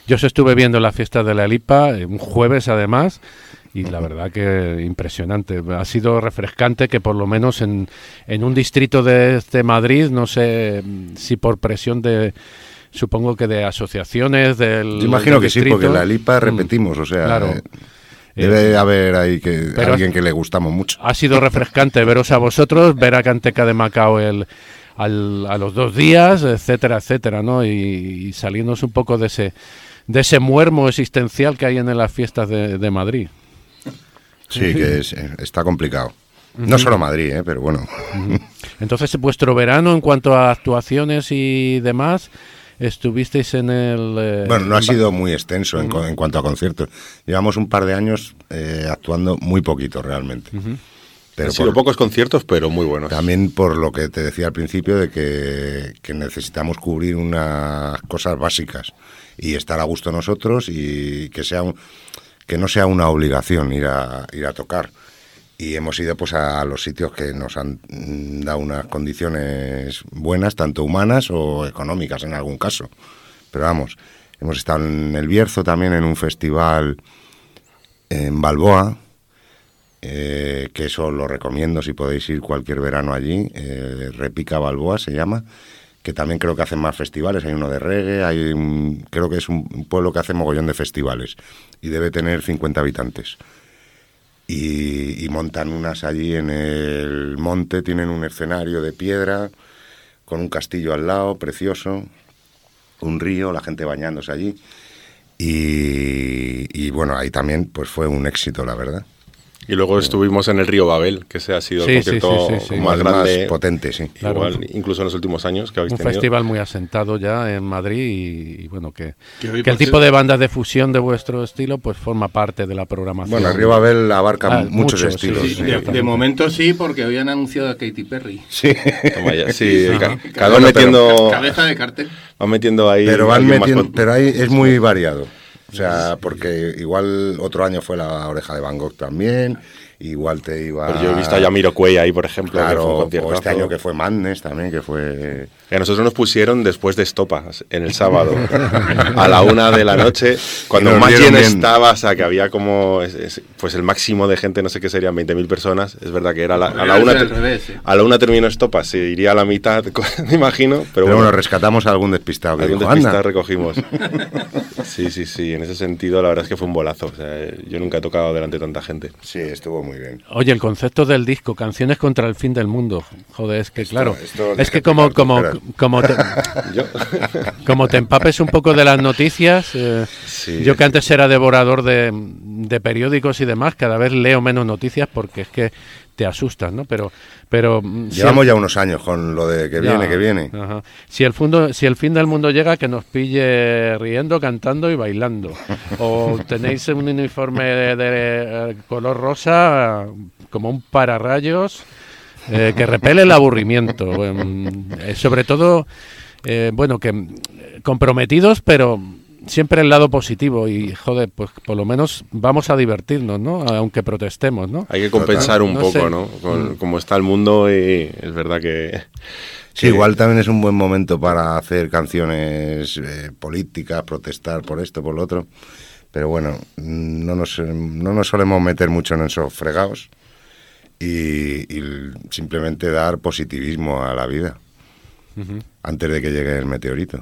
Yo os estuve viendo la fiesta de la Lipa, un jueves además, y la verdad que impresionante. Ha sido refrescante que por lo menos en un distrito de Madrid, no sé si por presión de... Supongo que de asociaciones del... Yo imagino del que distrito. Sí, porque la Lipa repetimos, o sea... Claro. Debe haber ahí alguien que le gustamos mucho. Ha sido refrescante veros a vosotros, ver a Canteca de Macao a los 2 días, etcétera, etcétera, ¿no? Y saliéndonos un poco de ese muermo existencial que hay en las fiestas de Madrid. Sí, que está complicado. No solo Madrid, pero bueno. Entonces, vuestro verano en cuanto a actuaciones y demás, estuvisteis en el... Bueno, no ha sido muy extenso en cuanto a conciertos. Llevamos un par de años actuando muy poquito realmente. Han sido pocos conciertos, pero muy buenos. También por lo que te decía al principio de que necesitamos cubrir unas cosas básicas y estar a gusto nosotros y que no sea una obligación ir a tocar. Y hemos ido pues a los sitios que nos han dado unas condiciones buenas, tanto humanas o económicas en algún caso. Pero vamos, hemos estado en El Bierzo también en un festival en Balboa, que eso lo recomiendo si podéis ir cualquier verano allí, Repica Balboa se llama, que también creo que hacen más festivales, hay uno de reggae, creo que es un pueblo que hace mogollón de festivales y debe tener 50 habitantes. Y montan unas allí en el monte, tienen un escenario de piedra con un castillo al lado, precioso, un río, la gente bañándose allí y bueno, ahí también pues fue un éxito, la verdad. Y luego estuvimos en el Río Babel, que ese ha sido el concierto más grande, más potente, sí. Igual, Claro. incluso en los últimos años que habéis tenido. Un festival muy asentado ya en Madrid y bueno, que el tipo de bandas de fusión de vuestro estilo pues forma parte de la programación. Bueno, el Río Babel abarca muchos mucho, estilos. sí, Sí, de momento sí, porque habían anunciado a Katy Perry. Sí. Toma ya, sí, cada Bueno, metiendo... Cabeza de cartel. Van metiendo ahí... Pero alguien más pero ahí es muy variado. O sea, porque igual otro año fue La Oreja de Van Gogh también, igual te iba... Pero yo he visto a Jamiroquai ahí, por ejemplo, claro, que fue un conciertazo. o este año que fue Madness también, que fue... Y a nosotros nos pusieron después de Estopas, en el sábado, a la 1 de la noche, cuando más lleno estaba, o sea, que había como, pues el máximo de gente, no sé qué serían, 20.000 personas, es verdad que era a la 1 terminó Estopas, se iría a la mitad, me imagino, pero bueno, rescatamos a algún despistado que algún dijo, despistado anda. recogimos. Sí, en ese sentido la verdad es que fue un bolazo, o sea, yo nunca he tocado delante de tanta gente. Sí, estuvo muy bien. Oye, el concepto del disco, Canciones contra el fin del mundo. Joder, es que claro, esto es que como te empapes un poco de las noticias, Sí. yo que antes era devorador de periódicos y demás, cada vez leo menos noticias porque es que te asustan, ¿no? Pero Llevamos ya unos años con lo de que viene. Ajá. Si el fin del mundo llega, que nos pille riendo, cantando y bailando. O tenéis un uniforme de color rosa como un pararrayos que repele el aburrimiento. Sobre todo, bueno, que comprometidos, pero siempre el lado positivo y, joder, pues por lo menos vamos a divertirnos, ¿no? Aunque protestemos, ¿no? Hay que compensar un No poco, sé. ¿no? Con cómo está el mundo y es verdad que... Sí, igual también es un buen momento para hacer canciones políticas, protestar por esto, por lo otro. Pero bueno, no nos solemos meter mucho en esos fregados y simplemente dar positivismo a la vida antes de que llegue el meteorito.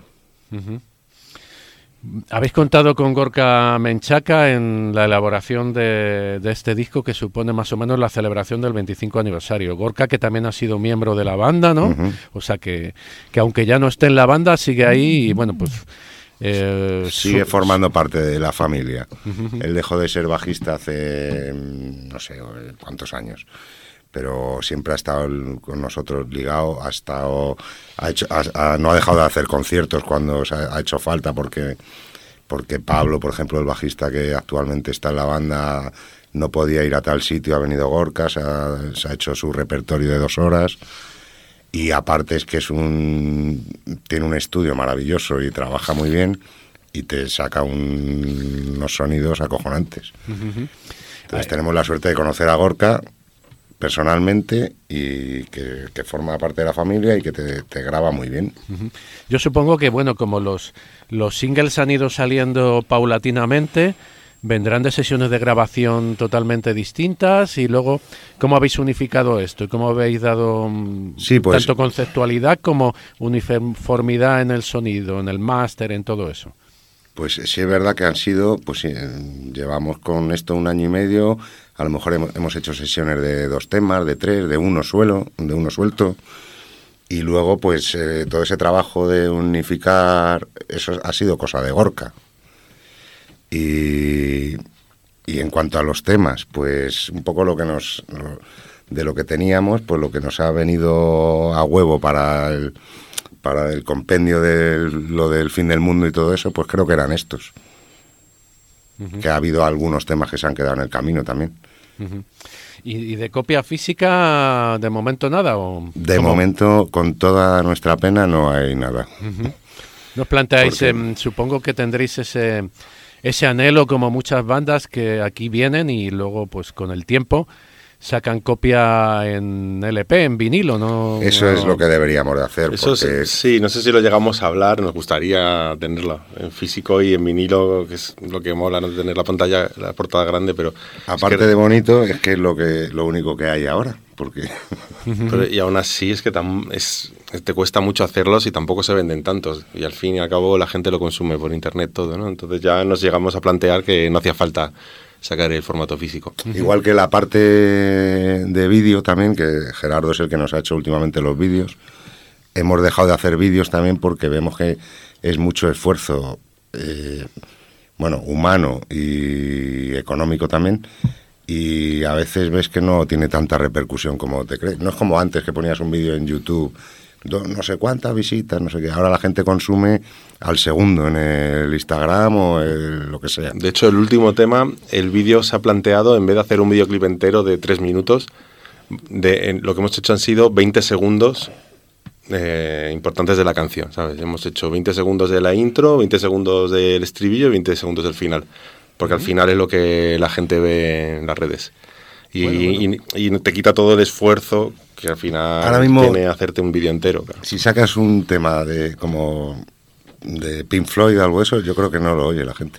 Habéis contado con Gorka Menchaca en la elaboración de este disco que supone más o menos la celebración del 25 aniversario. Gorka, que también ha sido miembro de la banda, ¿no? O sea, que aunque ya no esté en la banda, sigue ahí y, bueno, pues... sigue formando parte de la familia. Él dejó de ser bajista hace no sé cuántos años, pero siempre ha estado con nosotros ligado, no ha dejado de hacer conciertos cuando ha hecho falta, porque Pablo, por ejemplo, el bajista que actualmente está en la banda, no podía ir a tal sitio, ha venido Gorka, se ha hecho su repertorio de 2 horas. Y aparte es que tiene un estudio maravilloso y trabaja muy bien y te saca unos sonidos acojonantes. Entonces tenemos la suerte de conocer a Gorka personalmente y que forma parte de la familia y que te graba muy bien. Yo supongo que, bueno, como los singles han ido saliendo paulatinamente, vendrán de sesiones de grabación totalmente distintas y luego, ¿cómo habéis unificado esto? ¿Y cómo habéis dado tanto conceptualidad como uniformidad en el sonido, en el máster, en todo eso? Pues sí es verdad que han sido, pues llevamos con esto 1 año y medio, a lo mejor hemos hecho sesiones de 2 temas, de 3, de uno suelto, y luego pues todo ese trabajo de unificar, eso ha sido cosa de Gorka. Y en cuanto a los temas, pues un poco de lo que teníamos, pues lo que nos ha venido a huevo para el compendio de lo del fin del mundo y todo eso, pues creo que eran estos. Que ha habido algunos temas que se han quedado en el camino también. ¿Y de copia física de momento nada? ¿O de momento, con toda nuestra pena, no hay nada. ¿No os planteáis, supongo que tendréis ese anhelo como muchas bandas que aquí vienen y luego pues con el tiempo sacan copia en LP, en vinilo, ¿no? Eso es lo que deberíamos de hacer. Eso porque... sí, no sé si lo llegamos a hablar, nos gustaría tenerlo en físico y en vinilo, que es lo que mola, no tener la pantalla, la portada grande, pero... Aparte de bonito, es que es lo único que hay ahora, porque... y aún así es que te cuesta mucho hacerlos y tampoco se venden tantos, y al fin y al cabo la gente lo consume por internet todo, ¿no? Entonces ya nos llegamos a plantear que no hacía falta sacar el formato físico. Igual que la parte de vídeo también, que Gerardo es el que nos ha hecho últimamente los vídeos, hemos dejado de hacer vídeos también porque vemos que es mucho esfuerzo, humano y económico también, y a veces ves que no tiene tanta repercusión como te crees. No es como antes que ponías un vídeo en YouTube, no sé cuántas visitas, no sé qué. Ahora la gente consume al segundo en el Instagram o lo que sea. De hecho, el último tema, el vídeo se ha planteado, en vez de hacer un videoclip entero de 3 minutos, lo que hemos hecho han sido 20 segundos importantes de la canción, ¿sabes? Hemos hecho 20 segundos de la intro, 20 segundos del estribillo y 20 segundos del final. Porque al final es lo que la gente ve en las redes. Y te quita todo el esfuerzo que al final ahora mismo tiene hacerte un vídeo entero. Claro. Si sacas un tema de Pink Floyd o algo de eso, yo creo que no lo oye la gente.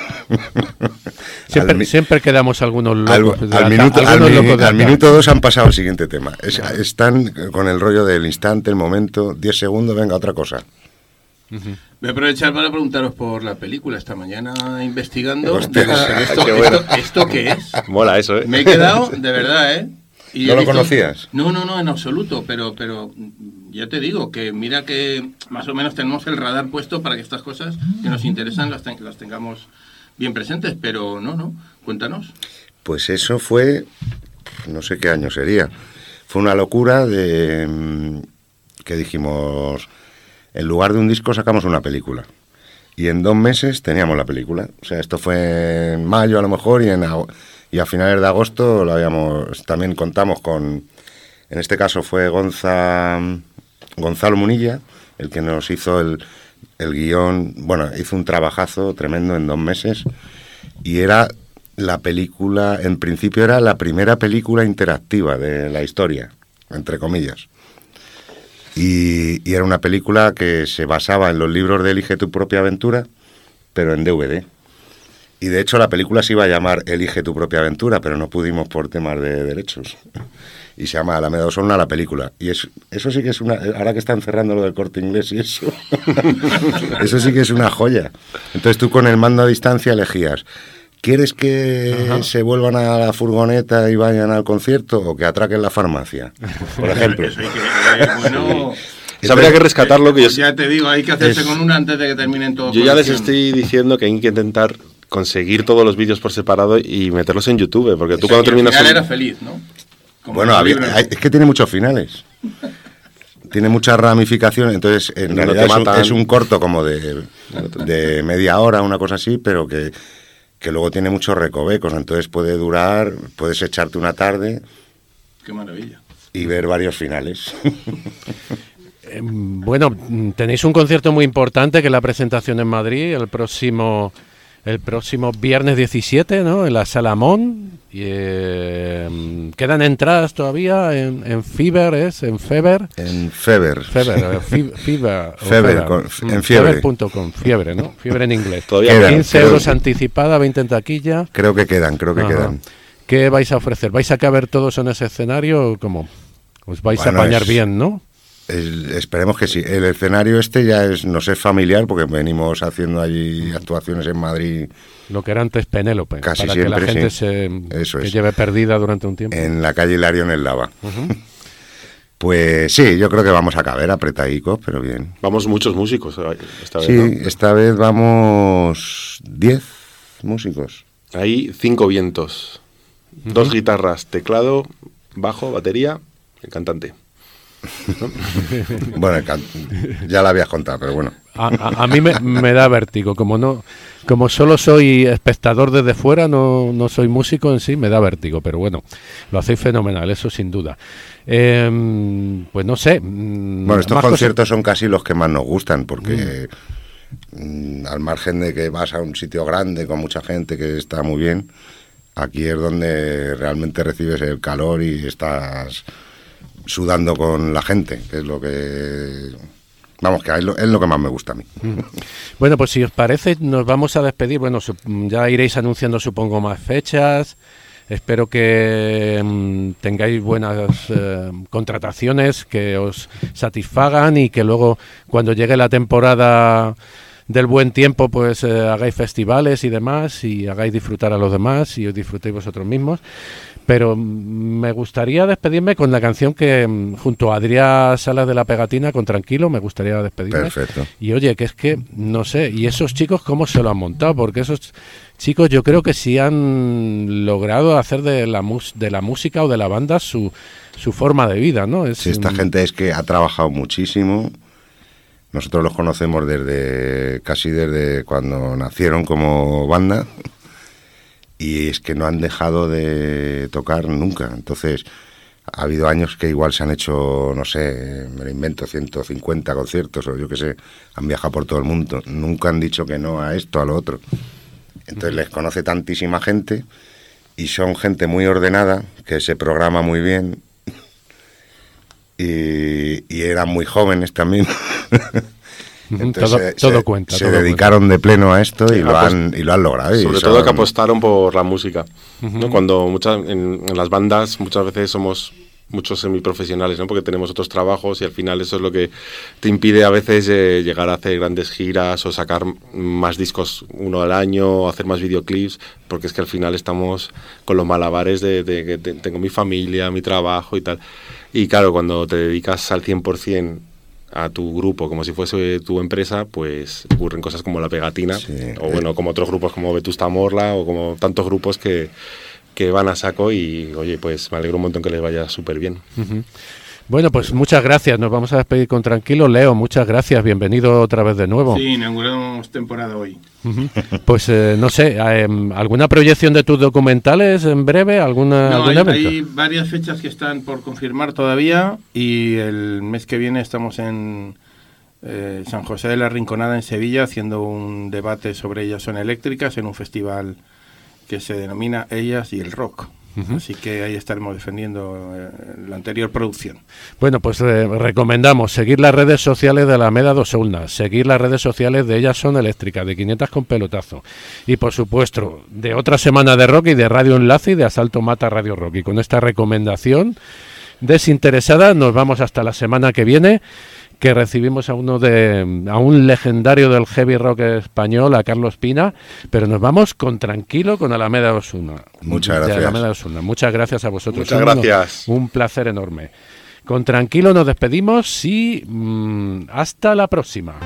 Siempre quedamos algunos locos. Al minuto 2 han pasado el siguiente tema. Están con el rollo del instante, el momento, 10 segundos, venga, otra cosa. Voy a aprovechar para preguntaros por la película. Esta mañana investigando. ¿Esto qué es? Mola eso, ¿eh? Me he quedado, de verdad, ¿eh? Y ¿no lo conocías? No, en absoluto, pero ya te digo que mira que más o menos tenemos el radar puesto para que estas cosas que nos interesan las tengamos bien presentes, pero no, cuéntanos. Pues eso fue, no sé qué año sería, fue una locura que dijimos, en lugar de un disco sacamos una película. Y en 2 meses teníamos la película. O sea, esto fue en mayo a lo mejor y a finales de agosto también contamos con, en este caso fue Gonzalo Munilla, el que nos hizo el guión, hizo un trabajazo tremendo en 2 meses, y era la película, en principio era la primera película interactiva de la historia, entre comillas. Y era una película que se basaba en los libros de Elige tu propia aventura, pero en DVD. Y de hecho la película se iba a llamar Elige tu propia aventura, pero no pudimos por temas de derechos. Y se llama Alameda Osona la película. Y eso sí que es ahora que están cerrando lo del Corte Inglés y eso, eso sí que es una joya. Entonces tú con el mando a distancia elegías, ¿quieres que se vuelvan a la furgoneta y vayan al concierto o que atraquen la farmacia? Por ejemplo. Eso habría que rescatarlo. Que ya te digo, hay que hacerse con una antes de que terminen todos. Yo ya les estoy diciendo que hay que intentar conseguir todos los vídeos por separado y meterlos en YouTube, porque tú cuando terminas... Al final era feliz, ¿no? Es que tiene muchos finales. Tiene muchas ramificaciones, entonces en realidad es un corto como de media hora, una cosa así, pero que luego tiene muchos recovecos, entonces puedes echarte una tarde. ¡Qué maravilla! Y ver varios finales. Bueno, tenéis un concierto muy importante que es la presentación en Madrid el próximo viernes 17, ¿no? En la Sala Mon, ¿Quedan entradas todavía en Fever? ¿En Fever? En Fever. Fever, en fiebre. Fever.com, fiebre, ¿no? Fiebre en inglés. Todavía quedan, 15 euros anticipada, 20 en taquilla. Creo que quedan. ¿Qué vais a ofrecer? ¿Vais a caber todos en ese escenario o cómo? Os vais a apañar bien, ¿no? Esperemos que sí. El escenario ya nos es familiar porque venimos haciendo allí actuaciones en Madrid. Lo que era antes Penélope, casi para siempre, que la gente se lleve perdida durante un tiempo. En la calle Hilarión en Lava. Pues sí, yo creo que vamos a caber apretadicos, pero bien. Vamos muchos músicos esta vez, sí, ¿no? Esta vez vamos 10 músicos. Hay 5 vientos, 2 guitarras, teclado, bajo, batería, el cantante. ¿No? Bueno, ya la habías contado, pero bueno. A mí me da vértigo, como solo soy espectador desde fuera, no soy músico en sí, me da vértigo, pero bueno, lo hacéis fenomenal, eso sin duda. Pues no sé. Bueno, estos conciertos son casi los que más nos gustan, porque al margen de que vas a un sitio grande con mucha gente que está muy bien, aquí es donde realmente recibes el calor y estás sudando con la gente, que es lo que... Vamos, que es lo que más me gusta a mí. Bueno, pues si os parece, nos vamos a despedir. Bueno, ya iréis anunciando, supongo, más fechas. Espero que tengáis buenas contrataciones, que os satisfagan y que luego, cuando llegue la temporada del buen tiempo, pues hagáis festivales y demás, y hagáis disfrutar a los demás y os disfrutéis vosotros mismos. Pero me gustaría despedirme con la canción que, junto a Adrián Salas de la Pegatina, con Tranquilo, me gustaría despedirme. Perfecto. Y oye, que es que, no sé, y esos chicos, ¿cómo se lo han montado? Porque esos chicos yo creo que sí han logrado hacer de la música o de la banda su forma de vida, ¿no? Sí, esta gente es que ha trabajado muchísimo. Nosotros los conocemos casi desde cuando nacieron como banda. Y es que no han dejado de tocar nunca. Entonces, ha habido años que igual se han hecho, no sé, me lo invento, 150 conciertos o yo qué sé, han viajado por todo el mundo. Nunca han dicho que no a esto, a lo otro. Entonces les conoce tantísima gente y son gente muy ordenada, que se programa muy bien y eran muy jóvenes también. Entonces, todo cuenta. Se dedicaron de pleno a esto y lo han logrado. Sobre todo que apostaron por la música. ¿No? Cuando en las bandas muchas veces somos muchos semiprofesionales, ¿no? Porque tenemos otros trabajos y al final eso es lo que te impide a veces llegar a hacer grandes giras o sacar más discos uno al año o hacer más videoclips, porque es que al final estamos con los malabares de que tengo mi familia, mi trabajo y tal. Y claro, cuando te dedicas al 100% a tu grupo como si fuese tu empresa, pues ocurren cosas como La Pegatina, sí, o bueno, como otros grupos como Vetusta Morla o como tantos grupos que van a saco y oye, pues me alegro un montón que les vaya súper bien. Bueno, pues muchas gracias, nos vamos a despedir con Tranquilo. Leo, muchas gracias, bienvenido otra vez de nuevo. Sí, inauguramos temporada hoy. Pues no sé, ¿alguna proyección de tus documentales en breve? ¿Algún evento? Hay varias fechas que están por confirmar todavía y el mes que viene estamos en San José de la Rinconada en Sevilla haciendo un debate sobre Ellas son eléctricas en un festival que se denomina Ellas y el Rock. Así que ahí estaremos defendiendo la anterior producción. Bueno, pues recomendamos seguir las redes sociales de Alameda dos Sounas, seguir las redes sociales de Ellas son eléctricas, de 500 con pelotazo y por supuesto de Otra Semana de Rock y de Radio Enlace y de Asalto Mata Radio Rock. Y con esta recomendación desinteresada nos vamos hasta la semana que viene, que recibimos a un legendario del heavy rock español, a Carlos Pina, pero nos vamos con Tranquilo con Alameda Osuna. Muchas gracias. Alameda Osuna. Muchas gracias a vosotros. Muchas gracias. Un placer enorme. Con Tranquilo nos despedimos y hasta la próxima.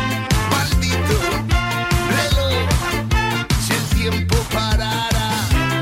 Parara.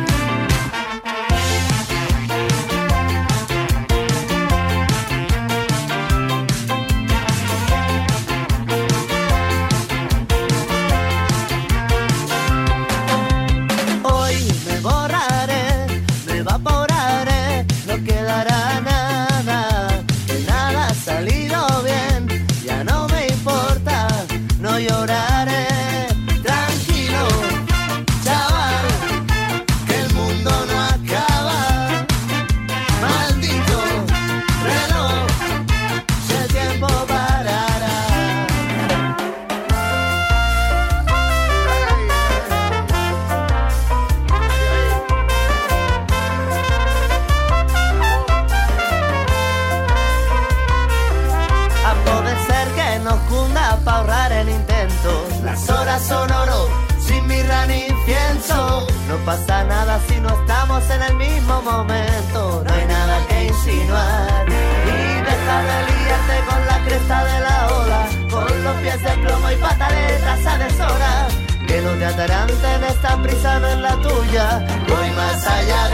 pasa nada si no estamos en el mismo momento. No hay nada que insinuar. Y deja de liarte con la cresta de la ola, con los pies de plomo y pataletas a deshora, que no te ataranten esta prisa, no es la tuya. Voy más allá.